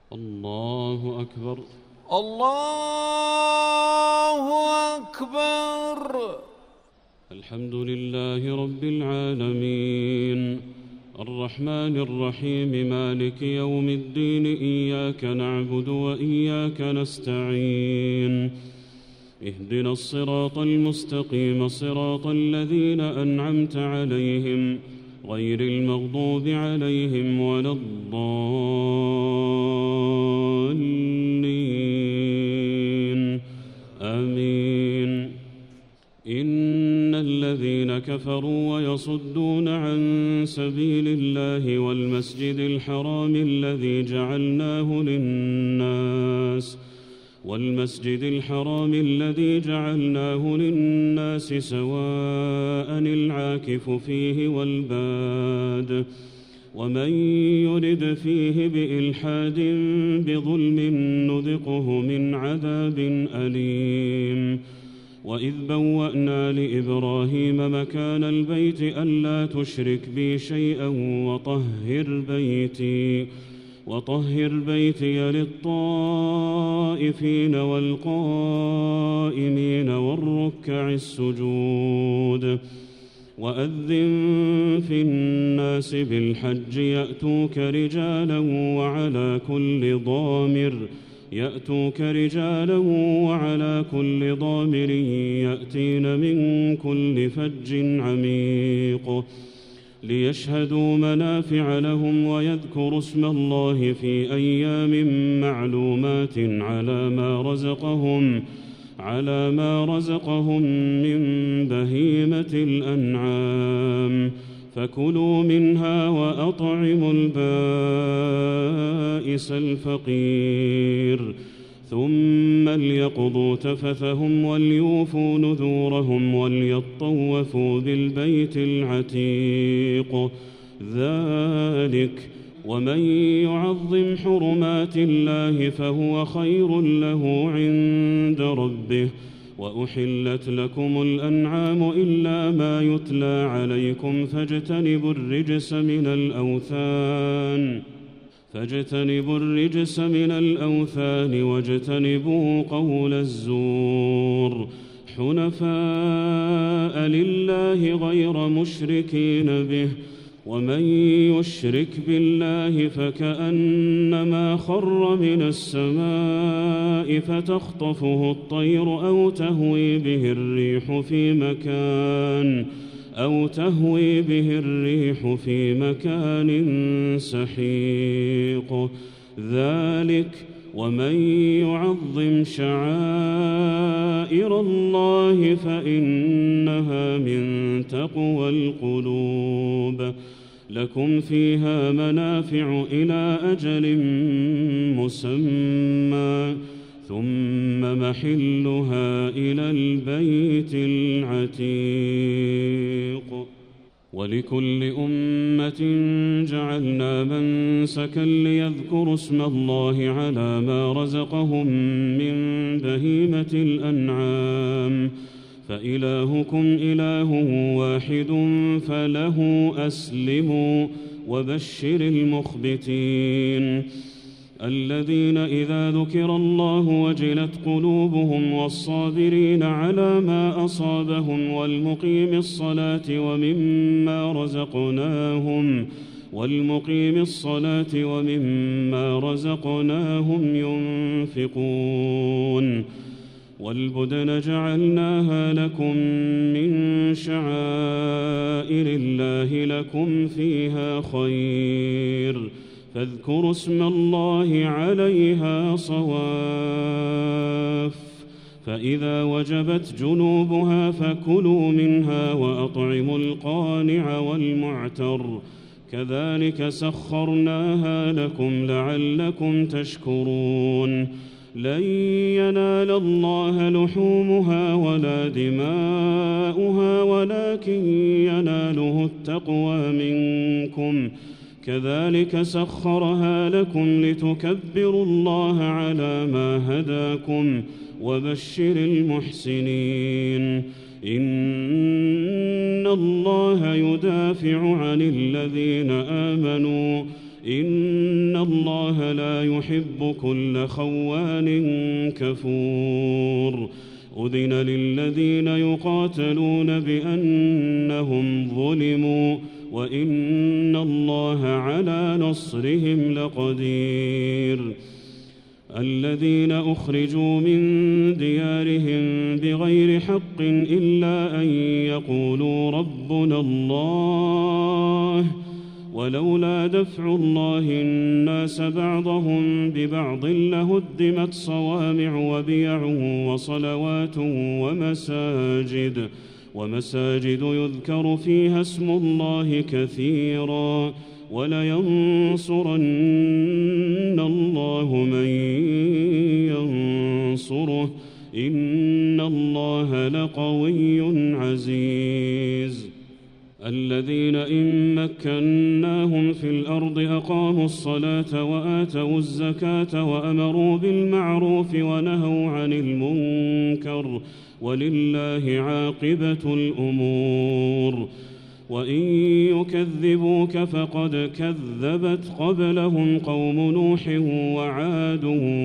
الله أكبر. الله أكبر. الحمد لله رب العالمين الرحمن الرحيم مالك يوم الدين إياك نعبد وإياك نستعين اهدنا الصراط المستقيم صراط الذين أنعمت عليهم غير المغضوب عليهم ولا الضالين آمين. إن الذين كفروا ويصدون عن سبيل الله والمسجد الحرام الذي جعلناه للناس سواء العاكف فيه والباد ومن يرد فيه بإلحاد بظلم نذقه من عذاب أليم. وإذ بوأنا لإبراهيم مكان البيت ألا تشرك بي شيئا وطهر بيتي للطائفين والقائمين والركع السجود. وأذن في الناس بالحج يأتوك رجالا وعلى كل ضامر يأتين من كل فج عميق ليشهدوا منافع لهم ويذكروا اسم الله في أيام معلومات على ما رزقهم من بهيمة الأنعام فكلوا منها وأطعموا البائس الفقير ثم ليقضوا تفثهم وليوفوا نذورهم وليطوفوا بالبيت العتيق. ذلك ومن يعظم حرمات الله فهو خير له عند ربه. وأحلت لكم الأنعام إلا ما يتلى عليكم فاجتنبوا الرجس من الأوثان واجتنبوا قول الزور حنفاء لله غير مشركين به ومن يشرك بالله فكأنما خر من السماء فتخطفه الطير أو تهوي به الريح في مكان سحيق. ذلك ومن يعظم شعائر الله فإنها من تقوى القلوب. لكم فيها منافع إلى أجل مسمى ثم محلها إلى البيت العتيق. ولكل أمة جعلنا منسكا ليذكروا اسم الله على ما رزقهم من بهيمة الأنعام فإلهكم إله واحد فله أسلموا وبشر المخبتين الذين إذا ذكر الله وجلت قلوبهم والصابرين على ما أصابهم والمقيم الصلاة ومما رزقناهم ينفقون. والبدن جعلناها لكم من شعائر الله لكم فيها خير فاذكروا اسم الله عليها صواف فإذا وجبت جنوبها فكلوا منها وأطعموا القانع والمعتر كذلك سخرناها لكم لعلكم تشكرون. لن ينال الله لحومها ولا دماؤها ولكن يناله التقوى منكم كذلك سخرها لكم لتكبروا الله على ما هداكم وبشر المحسنين. إن الله يدافع عن الذين آمنوا إن الله لا يحب كل خوان كفور أذن للذين يقاتلون بأنهم ظلموا وإن الله على نصرهم لقدير الذين أخرجوا من ديارهم بغير حق إلا أن يقولوا ربنا الله ولولا دفع الله الناس بعضهم ببعض لهدمت صوامع وبيع وصلوات ومساجد يذكر فيها اسم الله كثيرا ولينصرن الله من ينصره إن الله لقوي عزيز الذين إن مكناهم في الأرض أقاموا الصلاة وآتوا الزكاة وأمروا بالمعروف ونهوا عن المنكر ولله عاقبة الأمور وإن يكذبوك فقد كذبت قبلهم قوم نوح وعاد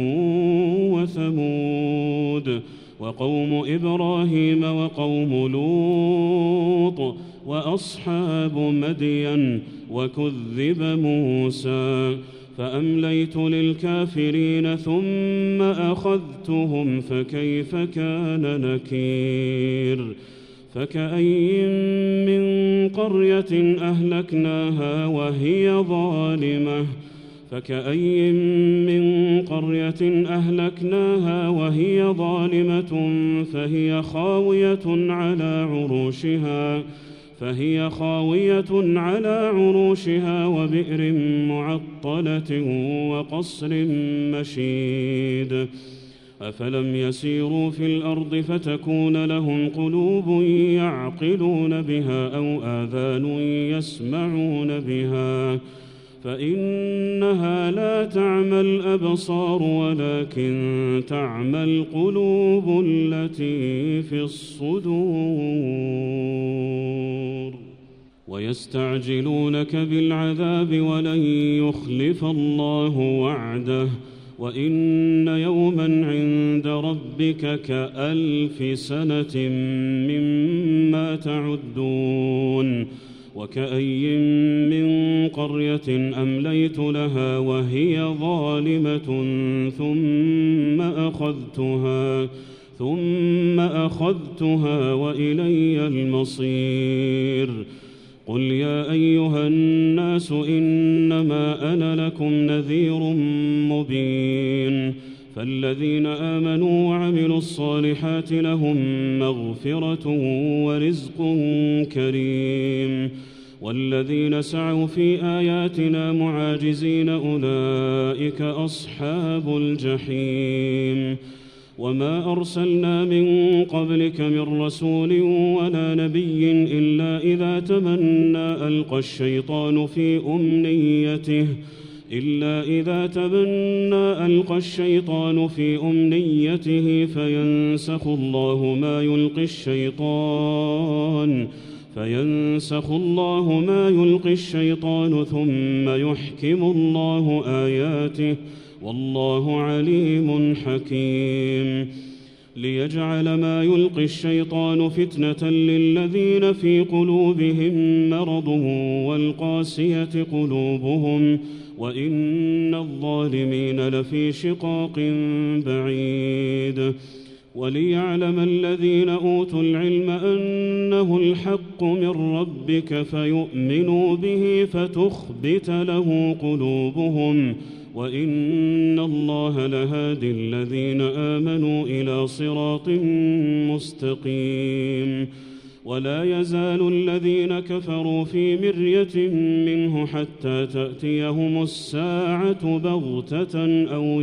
وثمود وقوم إبراهيم وقوم لوط وأصحاب مدين وكذب موسى فأمليت للكافرين ثم أخذتهم فكيف كان نكير فكأي من قرية أهلكناها وهي ظالمة فهي خاوية على عروشها وبئر معطلة وقصر مشيد أفلم يسيروا في الأرض فتكون لهم قلوب يعقلون بها أو آذان يسمعون بها فإنها لا تعمى الأبصار ولكن تعمى القلوب التي في الصدور ويستعجلونك بالعذاب ولن يخلف الله وعده وإن يوما عند ربك كألف سنة مما تعدون وكأي من قرية أمليت لها وهي ظالمة ثم أخذتها وإلي المصير قل يا أيها الناس إنما أنا لكم نذير مبين فالذين آمنوا وعملوا الصالحات لهم مغفرة ورزق كريم والذين سعوا في آياتنا معاجزين أولئك أصحاب الجحيم وما أرسلنا من قبلك من رسول ولا نبي إلا إذا تمنى ألقى الشيطان في أمنيته فينسخ الله ما يلقي الشيطان ثم يحكم الله آياته والله عليم حكيم ليجعل ما يلقي الشيطان فتنة للذين في قلوبهم مرض والقاسية قلوبهم وإن الظالمين لفي شقاق بعيد وليعلم الذين أوتوا العلم أنه الحق من ربك فيؤمنوا به فتخبت له قلوبهم وإن الله لهادي الذين آمنوا إلى صراط مستقيم ولا يزال الذين كفروا في مرية منه حتى تأتيهم الساعة بغتة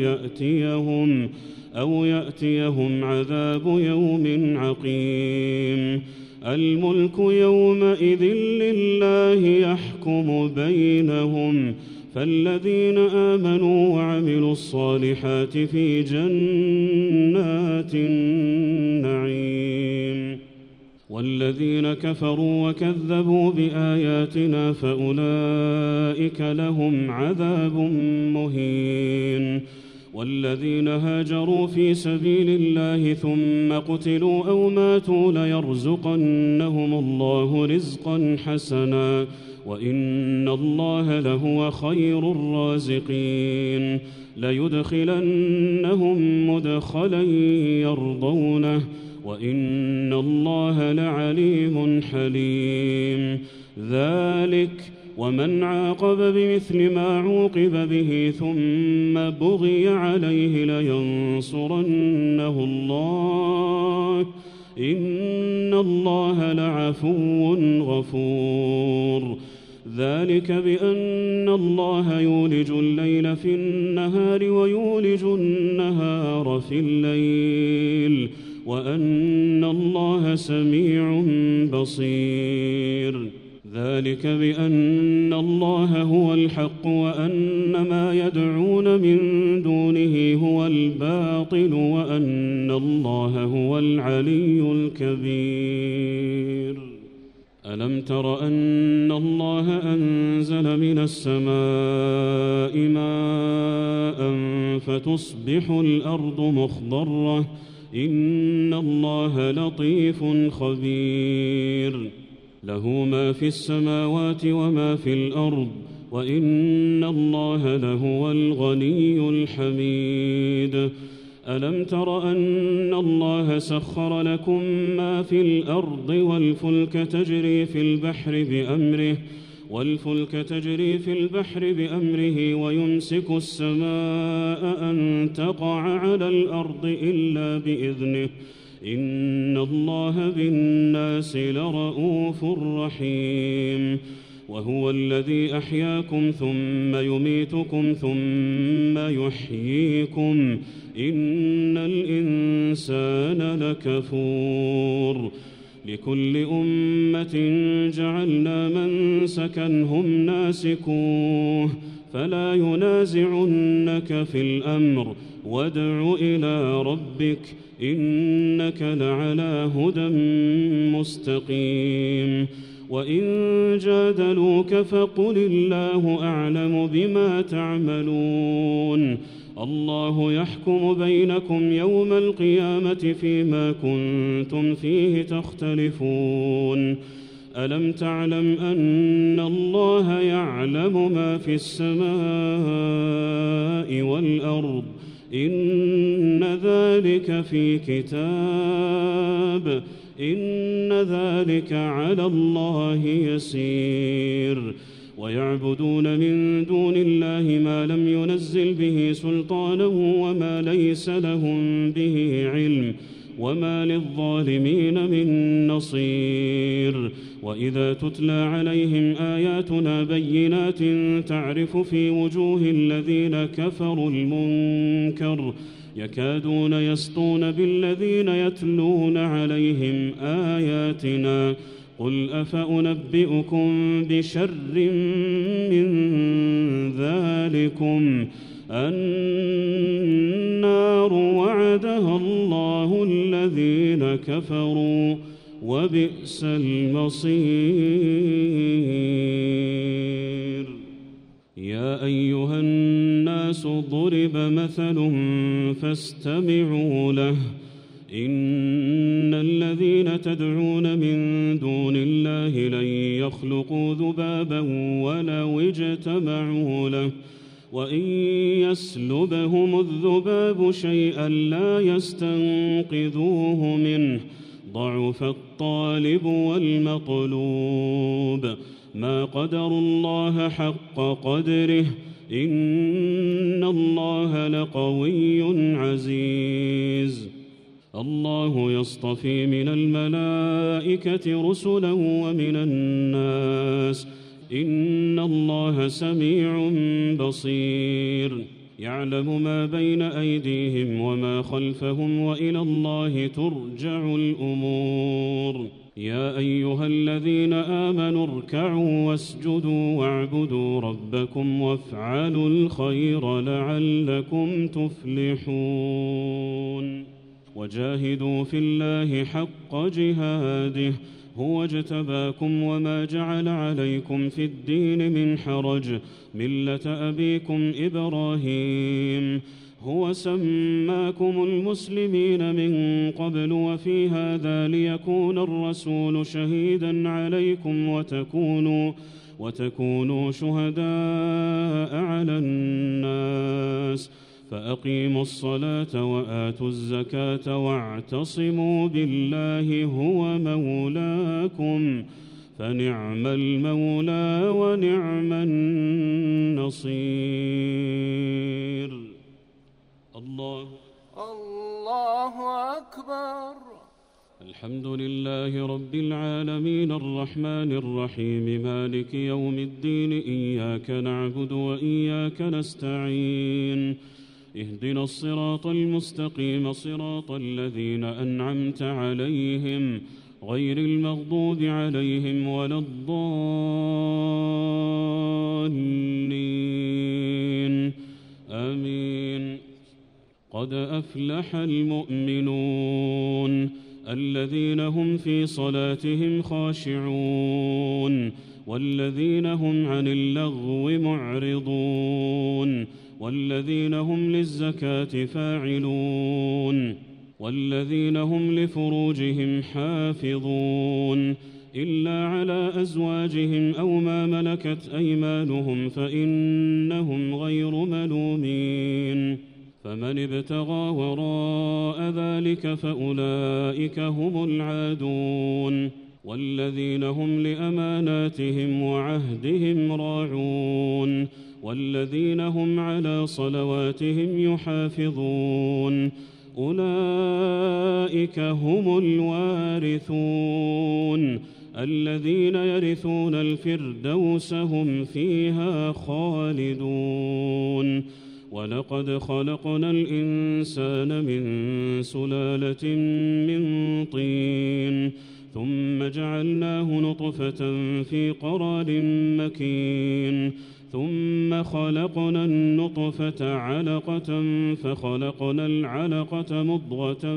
أو يأتيهم عذاب يوم عقيم الملك يومئذ لله يحكم بينهم فالذين آمنوا وعملوا الصالحات في جنات النعيم والذين كفروا وكذبوا بآياتنا فأولئك لهم عذاب مهين. والذين هاجروا في سبيل الله ثم قتلوا أو ماتوا ليرزقنهم الله رزقا حسنا وإن الله لهو خير الرازقين. ليدخلنهم مدخلا يرضونه وإن الله لعليم حليم. ذلك ومن عاقب بمثل ما عوقب به ثم بغي عليه لينصرنه الله إن الله لعفو غفور. ذلك بأن الله يولج الليل في النهار ويولج النهار في الليل وأن الله سميع بصير. ذلك بأن الله هو الحق وأن ما يدعون من دونه هو الباطل وأن الله هو العلي الكبير. ألم تر أن الله أنزل من السماء ماء فتصبح الأرض مخضرة إن الله لطيف خبير. له ما في السماوات وما في الأرض وإن الله لهو الغني الحميد. ألم تر أن الله سخر لكم ما في الأرض والفلك تجري في البحر بأمره ويمسك السماء أن تقع على الأرض إلا بإذنه إن الله بالناس لرءوف رحيم. وهو الذي أحياكم ثم يميتكم ثم يحييكم إن الإنسان لكفور. لكل أمة جعلنا منسكا هم ناسكوه فلا ينازعنك في الأمر وادع إلى ربك إنك لعلى هدى مستقيم. وإن جادلوك فقل الله أعلم بما تعملون. الله يحكم بينكم يوم القيامة فيما كنتم فيه تختلفون. ألم تعلم أن الله يعلم ما في السماء والأرض إن ذلك في كتاب إن ذلك على الله يسير. ويعبدون من دون الله ما لم ينزل به سلطانا وما ليس لهم به علم وما للظالمين من نصير. وإذا تتلى عليهم آياتنا بينات تعرف في وجوه الذين كفروا المنكر يكادون يسطون بالذين يتلون عليهم آياتنا قل أفأنبئكم بشر من ذلكم النار وعدها الله الذين كفروا وبئس المصير. يا أيها الناس ضرب مثل فاستمعوا له إن الذين تدعون من دون الله لن يخلقوا ذبابا ولو اجتمعوا له وإن يسلبهم الذباب شيئا لا يستنقذوه منه ضعف الطالب والمطلوب. ما قدروا الله حق قدره إن الله لقوي عزيز. الله يصطفي من الملائكة رسلا ومن الناس إن الله سميع بصير. يعلم ما بين أيديهم وما خلفهم وإلى الله ترجع الأمور. يا أيها الذين آمنوا اركعوا واسجدوا واعبدوا ربكم وافعلوا الخير لعلكم تفلحون. وجاهدوا في الله حق جهاده هو اجتباكم وما جعل عليكم في الدين من حرج ملة أبيكم إبراهيم هو سماكم المسلمين من قبل وفي هذا ليكون الرسول شهيدا عليكم وتكونوا شهداء على الناس فأقيموا الصلاة وآتوا الزكاة واعتصموا بالله هو مولاكم فنعم المولى ونعم النصير. الله أكبر. الحمد لله رب العالمين الرحمن الرحيم مالك يوم الدين إياك نعبد وإياك نستعين اهدنا الصراط المستقيم صراط الذين أنعمت عليهم غير المغضوب عليهم ولا الضالين آمين. قد أفلح المؤمنون الذين هم في صلاتهم خاشعون والذين هم عن اللغو معرضون والذين هم للزكاة فاعلون والذين هم لفروجهم حافظون إلا على أزواجهم أو ما ملكت أيمانهم فإنهم غير ملومين فمن ابتغى وراء ذلك فأولئك هم العادون والذين هم لأماناتهم وعهدهم راعون والذين هم على صلواتهم يحافظون أولئك هم الوارثون الذين يرثون الفردوس هم فيها خالدون. ولقد خلقنا الإنسان من سلالة من طين ثم جعلناه نطفة في قرار مكين ثم خلقنا النطفة علقة فخلقنا العلقة مضغة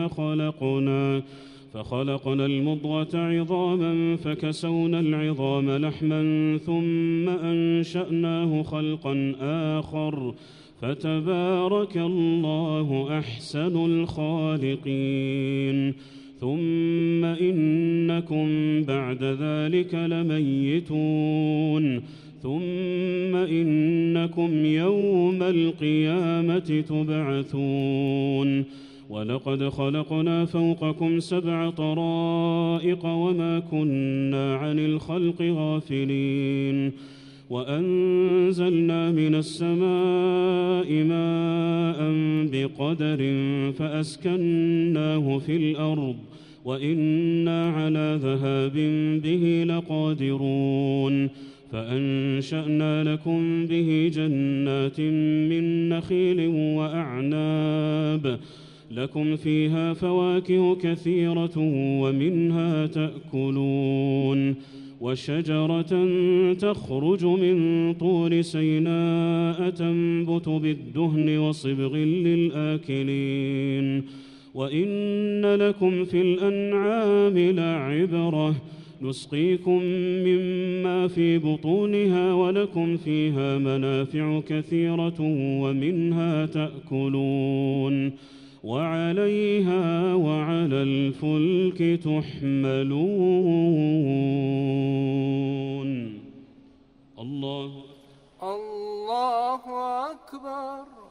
فخلقنا المضغة عظاما فكسونا العظام لحما ثم أنشأناه خلقا آخر فتبارك الله أحسن الخالقين. ثم إنكم بعد ذلك لميتون ثم إنكم يوم القيامة تبعثون. ولقد خلقنا فوقكم 7 طرائق وما كنا عن الخلق غافلين وأنزلنا من السماء ماء بقدر فأسكناه في الأرض وإنا على ذهاب به لقادرون فأنشأنا لكم به جنات من نخيل وأعناب لكم فيها فواكه كثيرة ومنها تأكلون وشجرة تخرج من طور سيناء تنبت بالدهن وصبغ للآكلين وإن لكم في الأنعام لعبرة نسقيكم مما في بطونها ولكم فيها منافع كثيرة ومنها تأكلون وعليها وعلى الفلك تحملون. الله أكبر.